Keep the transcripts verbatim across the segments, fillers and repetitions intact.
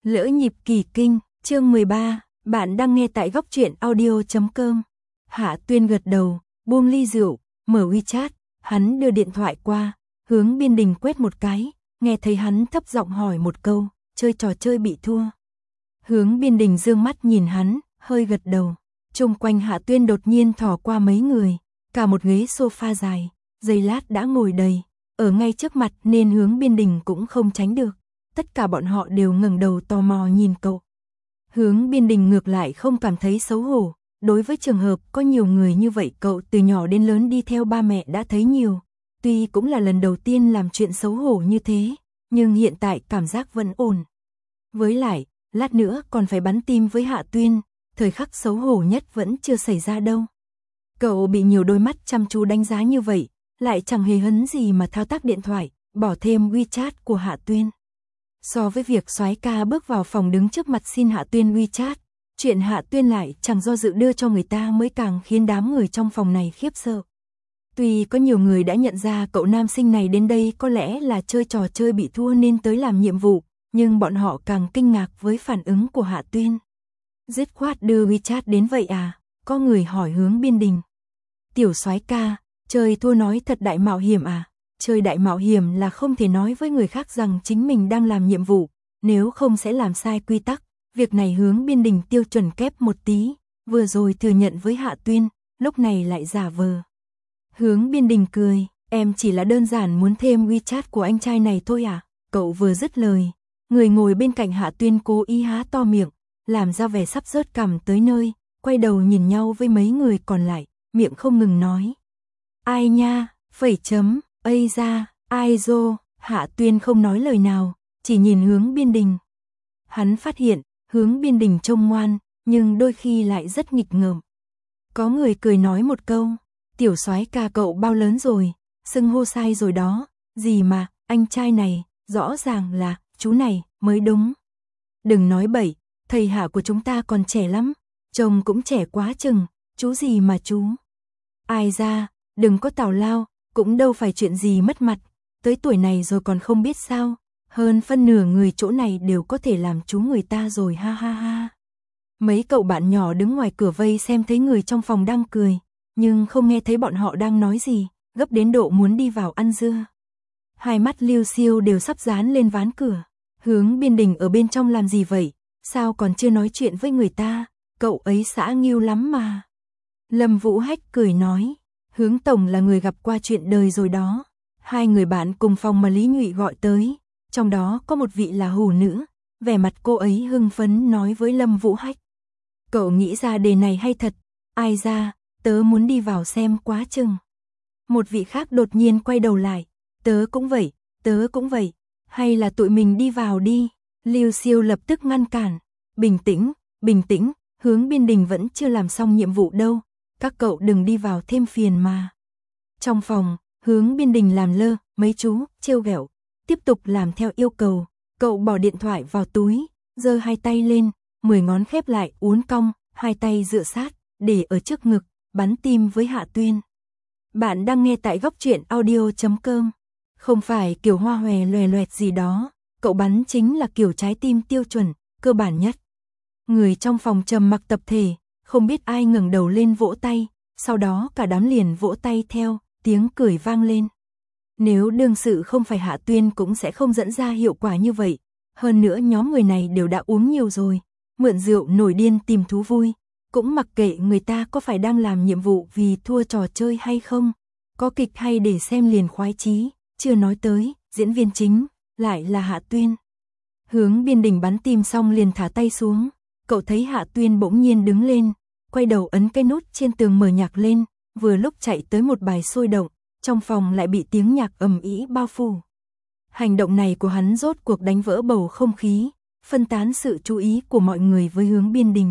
Lỡ nhịp kỳ kinh, chương mười ba, bạn đang nghe tại góc truyện audio chấm com. Hạ Tuyên gật đầu, buông ly rượu, mở WeChat, hắn đưa điện thoại qua, Hướng Biên Đình quét một cái, nghe thấy hắn thấp giọng hỏi một câu, chơi trò chơi bị thua. Hướng Biên Đình dương mắt nhìn hắn, hơi gật đầu. Chung quanh Hạ Tuyên đột nhiên thò qua mấy người, cả một ghế sofa dài, giây lát đã ngồi đầy, ở ngay trước mặt nên Hướng Biên Đình cũng không tránh được. Tất cả bọn họ đều ngẩng đầu tò mò nhìn cậu. Hướng Biên Đình ngược lại không cảm thấy xấu hổ, đối với trường hợp có nhiều người như vậy cậu từ nhỏ đến lớn đi theo ba mẹ đã thấy nhiều. Tuy cũng là lần đầu tiên làm chuyện xấu hổ như thế, nhưng hiện tại cảm giác vẫn ổn. Với lại, lát nữa còn phải bắn tim với Hạ Tuyên, thời khắc xấu hổ nhất vẫn chưa xảy ra đâu. Cậu bị nhiều đôi mắt chăm chú đánh giá như vậy, lại chẳng hề hấn gì mà thao tác điện thoại, bỏ thêm WeChat của Hạ Tuyên. So với việc soái ca bước vào phòng đứng trước mặt xin Hạ Tuyên WeChat, chuyện Hạ Tuyên lại chẳng do dự đưa cho người ta mới càng khiến đám người trong phòng này khiếp sợ. Tuy có nhiều người đã nhận ra cậu nam sinh này đến đây có lẽ là chơi trò chơi bị thua nên tới làm nhiệm vụ, nhưng bọn họ càng kinh ngạc với phản ứng của Hạ Tuyên. Dứt khoát đưa WeChat đến vậy à? Có người hỏi Hướng Biên Đình. Tiểu soái ca, chơi thua nói thật đại mạo hiểm à? Chơi đại mạo hiểm là không thể nói với người khác rằng chính mình đang làm nhiệm vụ, nếu không sẽ làm sai quy tắc. Việc này Hướng Biên Đình tiêu chuẩn kép một tí, vừa rồi thừa nhận với Hạ Tuyên, lúc này lại giả vờ. Hướng Biên Đình cười, em chỉ là đơn giản muốn thêm WeChat của anh trai này thôi à? Cậu vừa dứt lời, người ngồi bên cạnh Hạ Tuyên cố ý há to miệng, làm ra vẻ sắp rớt cằm tới nơi, quay đầu nhìn nhau với mấy người còn lại, miệng không ngừng nói. Ai nha, phẩy chấm, ây ra, ai dô, Hạ Tuyên không nói lời nào, chỉ nhìn Hướng Biên Đình. Hắn phát hiện, Hướng Biên Đình trông ngoan, nhưng đôi khi lại rất nghịch ngợm. Có người cười nói một câu, tiểu soái ca cậu bao lớn rồi, xưng hô sai rồi đó, gì mà, anh trai này, rõ ràng là, chú này, mới đúng. Đừng nói bậy, thầy Hạ của chúng ta còn trẻ lắm, chồng cũng trẻ quá chừng, chú gì mà chú. Ai ra, đừng có tào lao, cũng đâu phải chuyện gì mất mặt, tới tuổi này rồi còn không biết sao, hơn phân nửa người chỗ này đều có thể làm chú người ta rồi ha ha ha. Mấy cậu bạn nhỏ đứng ngoài cửa vây xem thấy người trong phòng đang cười, nhưng không nghe thấy bọn họ đang nói gì, gấp đến độ muốn đi vào ăn dưa. Hai mắt Lưu Siêu đều sắp dán lên ván cửa. Hướng Biên Đình ở bên trong làm gì vậy? Sao còn chưa nói chuyện với người ta? Cậu ấy xã nghiêu lắm mà. Lâm Vũ Hách cười nói, Hướng tổng là người gặp qua chuyện đời rồi đó. Hai người bạn cùng phòng mà Lý Nhụy gọi tới, trong đó có một vị là hủ nữ, vẻ mặt cô ấy hưng phấn nói với Lâm Vũ Hách. Cậu nghĩ ra đề này hay thật, ai ra, tớ muốn đi vào xem quá chừng. Một vị khác đột nhiên quay đầu lại, tớ cũng vậy, tớ cũng vậy, hay là tụi mình đi vào đi. Lưu Siêu lập tức ngăn cản, bình tĩnh, bình tĩnh, Hướng Biên Đình vẫn chưa làm xong nhiệm vụ đâu, các cậu đừng đi vào thêm phiền mà. Trong phòng, Hướng Biên Đình làm lơ, mấy chú, trêu ghẹo, tiếp tục làm theo yêu cầu, cậu bỏ điện thoại vào túi, giơ hai tay lên, mười ngón khép lại uốn cong, hai tay dựa sát, để ở trước ngực, bắn tim với Hạ Tuyên. Bạn đang nghe tại góc truyện audio chấm com, không phải kiểu hoa hòe loè loẹt gì đó, cậu bắn chính là kiểu trái tim tiêu chuẩn, cơ bản nhất. Người trong phòng trầm mặc tập thể, không biết ai ngẩng đầu lên vỗ tay, sau đó cả đám liền vỗ tay theo, tiếng cười vang lên. Nếu đương sự không phải Hạ Tuyên cũng sẽ không dẫn ra hiệu quả như vậy, hơn nữa nhóm người này đều đã uống nhiều rồi, mượn rượu nổi điên tìm thú vui, cũng mặc kệ người ta có phải đang làm nhiệm vụ vì thua trò chơi hay không, có kịch hay để xem liền khoái chí, chưa nói tới, diễn viên chính, lại là Hạ Tuyên. Hướng Biên Đình bắn tim xong liền thả tay xuống, cậu thấy Hạ Tuyên bỗng nhiên đứng lên, quay đầu ấn cái nút trên tường mở nhạc lên, vừa lúc chạy tới một bài sôi động, trong phòng lại bị tiếng nhạc ầm ĩ bao phủ. Hành động này của hắn rốt cuộc đánh vỡ bầu không khí, phân tán sự chú ý của mọi người với Hướng Biên Đình.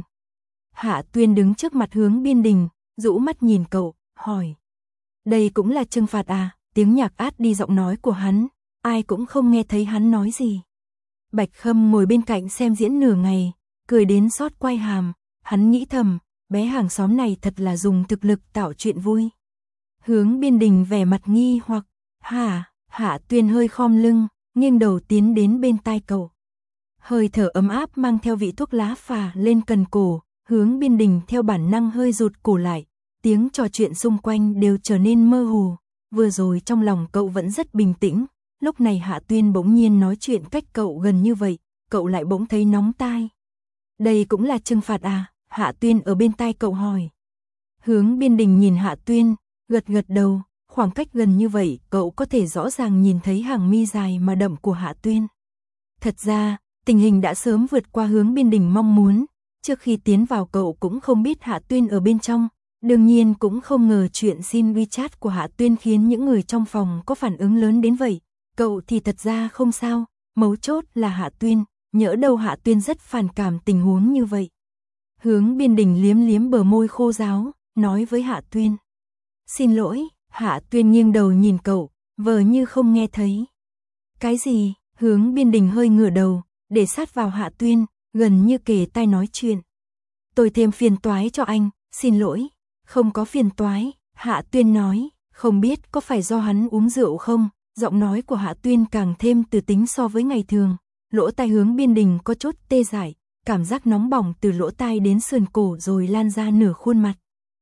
Hạ Tuyên đứng trước mặt Hướng Biên Đình, rũ mắt nhìn cậu, hỏi. Đây cũng là trừng phạt à? Tiếng nhạc át đi giọng nói của hắn, ai cũng không nghe thấy hắn nói gì. Bạch Khâm ngồi bên cạnh xem diễn nửa ngày, cười đến xót quai hàm, hắn nghĩ thầm, bé hàng xóm này thật là dùng thực lực tạo chuyện vui. Hướng Biên Đình vẻ mặt nghi hoặc, hả? Hạ Tuyên hơi khom lưng, nghiêng đầu tiến đến bên tai cậu. Hơi thở ấm áp mang theo vị thuốc lá phả lên cần cổ, Hướng Biên Đình theo bản năng hơi rụt cổ lại, tiếng trò chuyện xung quanh đều trở nên mơ hồ, vừa rồi trong lòng cậu vẫn rất bình tĩnh, lúc này Hạ Tuyên bỗng nhiên nói chuyện cách cậu gần như vậy, cậu lại bỗng thấy nóng tai. Đây cũng là trừng phạt à? Hạ Tuyên ở bên tai cậu hỏi. Hướng Biên Đình nhìn Hạ Tuyên, gật gật đầu, khoảng cách gần như vậy cậu có thể rõ ràng nhìn thấy hàng mi dài mà đậm của Hạ Tuyên. Thật ra, tình hình đã sớm vượt qua Hướng Biên Đình mong muốn, trước khi tiến vào cậu cũng không biết Hạ Tuyên ở bên trong, đương nhiên cũng không ngờ chuyện xin WeChat của Hạ Tuyên khiến những người trong phòng có phản ứng lớn đến vậy, cậu thì thật ra không sao, mấu chốt là Hạ Tuyên, nhỡ đâu Hạ Tuyên rất phản cảm tình huống như vậy. Hướng Biên Đình liếm liếm bờ môi khô ráo, nói với Hạ Tuyên. Xin lỗi, Hạ Tuyên nghiêng đầu nhìn cậu, vờ như không nghe thấy. Cái gì? Hướng Biên Đình hơi ngửa đầu, để sát vào Hạ Tuyên, gần như kề tai nói chuyện. Tôi thêm phiền toái cho anh, xin lỗi. Không có phiền toái, Hạ Tuyên nói, không biết có phải do hắn uống rượu không, giọng nói của Hạ Tuyên càng thêm từ tính so với ngày thường, lỗ tai Hướng Biên Đình có chút tê dại, cảm giác nóng bỏng từ lỗ tai đến sườn cổ rồi lan ra nửa khuôn mặt.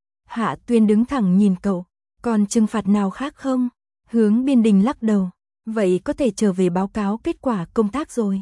Hạ Tuyên đứng thẳng nhìn cậu, còn trừng phạt nào khác không? Hướng Biên Đình lắc đầu, vậy có thể trở về báo cáo kết quả công tác rồi.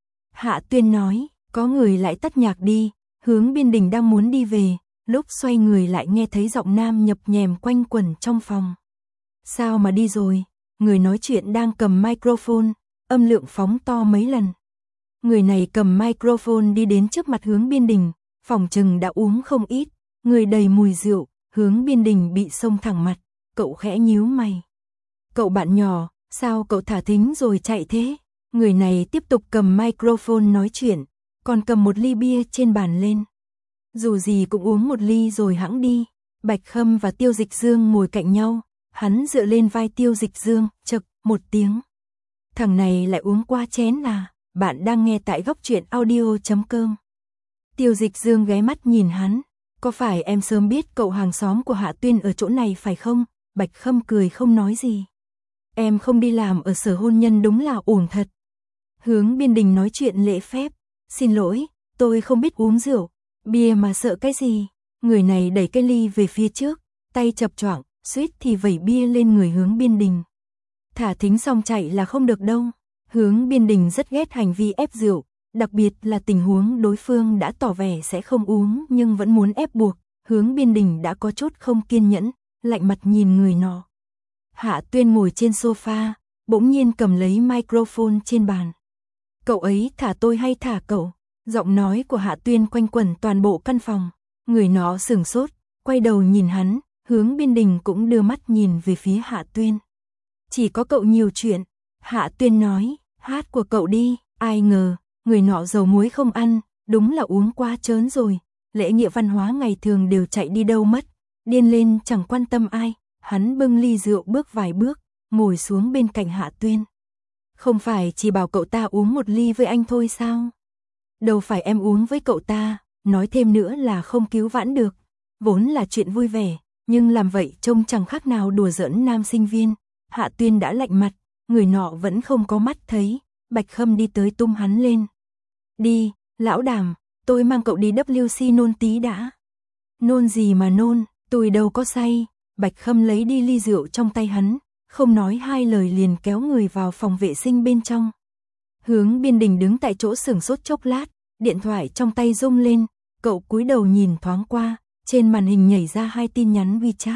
Hạ Tuyên nói, có người lại tắt nhạc đi, Hướng Biên Đình đang muốn đi về, lúc xoay người lại nghe thấy giọng nam nhập nhèm quanh quẩn trong phòng. Sao mà đi rồi? Người nói chuyện đang cầm microphone, âm lượng phóng to mấy lần. Người này cầm microphone đi đến trước mặt Hướng Biên Đình, phòng chừng đã uống không ít, người đầy mùi rượu, Hướng Biên Đình bị xông thẳng mặt, cậu khẽ nhíu mày. Cậu bạn nhỏ, sao cậu thả thính rồi chạy thế? Người này tiếp tục cầm microphone nói chuyện, còn cầm một ly bia trên bàn lên. Dù gì cũng uống một ly rồi hãng đi. Bạch Khâm và Tiêu Dịch Dương ngồi cạnh nhau, hắn dựa lên vai Tiêu Dịch Dương, chậc một tiếng. Thằng này lại uống qua chén à? Bạn đang nghe tại góc truyện audio chấm com. Tiêu Dịch Dương ghé mắt nhìn hắn, có phải em sớm biết cậu hàng xóm của Hạ Tuyên ở chỗ này phải không? Bạch Khâm cười không nói gì. Em không đi làm ở sở hôn nhân đúng là uổng thật. Hướng Biên Đình nói chuyện lễ phép, xin lỗi, tôi không biết uống rượu, bia mà sợ cái gì? Người này đẩy cái ly về phía trước, tay chập choạng, suýt thì vẩy bia lên người Hướng Biên Đình. Thả thính xong chạy là không được đâu. Hướng Biên Đình rất ghét hành vi ép rượu, đặc biệt là tình huống đối phương đã tỏ vẻ sẽ không uống nhưng vẫn muốn ép buộc. Hướng Biên Đình đã có chút không kiên nhẫn, lạnh mặt nhìn người nọ. Hạ Tuyên ngồi trên sofa, bỗng nhiên cầm lấy microphone trên bàn. Cậu ấy thả tôi hay thả cậu? Giọng nói của Hạ Tuyên quanh quẩn toàn bộ căn phòng. Người nọ sửng sốt, quay đầu nhìn hắn, Hướng Biên Đình cũng đưa mắt nhìn về phía Hạ Tuyên. Chỉ có cậu nhiều chuyện. Hạ Tuyên nói, hát của cậu đi. Ai ngờ, người nọ dầu muối không ăn, đúng là uống qua trớn rồi. Lễ nghĩa văn hóa ngày thường đều chạy đi đâu mất. Điên lên chẳng quan tâm ai. Hắn bưng ly rượu bước vài bước, ngồi xuống bên cạnh Hạ Tuyên. Không phải chỉ bảo cậu ta uống một ly với anh thôi sao? Đâu phải em uống với cậu ta, nói thêm nữa là không cứu vãn được. Vốn là chuyện vui vẻ, nhưng làm vậy trông chẳng khác nào đùa giỡn nam sinh viên. Hạ Tuyên đã lạnh mặt, người nọ vẫn không có mắt thấy. Bạch Khâm đi tới tung hắn lên. Đi, lão Đàm, tôi mang cậu đi W C nôn tí đã. Nôn gì mà nôn, tôi đâu có say. Bạch Khâm lấy đi ly rượu trong tay hắn, không nói hai lời liền kéo người vào phòng vệ sinh bên trong. Hướng Biên Đình đứng tại chỗ sửng sốt chốc lát, điện thoại trong tay rung lên, cậu cúi đầu nhìn thoáng qua, trên màn hình nhảy ra hai tin nhắn WeChat.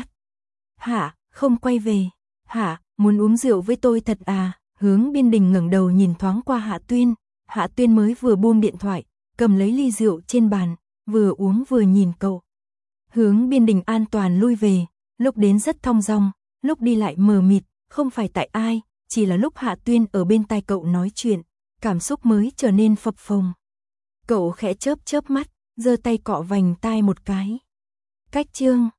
Hả, không quay về. Hả, muốn uống rượu với tôi thật à? Hướng Biên Đình ngẩng đầu nhìn thoáng qua Hạ Tuyên, Hạ Tuyên mới vừa buông điện thoại, cầm lấy ly rượu trên bàn, vừa uống vừa nhìn cậu. Hướng Biên Đình an toàn lui về, lúc đến rất thong dong, lúc đi lại mờ mịt, không phải tại ai, chỉ là lúc Hạ Tuyên ở bên tai cậu nói chuyện, cảm xúc mới trở nên phập phồng. Cậu khẽ chớp chớp mắt, giơ tay cọ vành tai một cái. Cách chương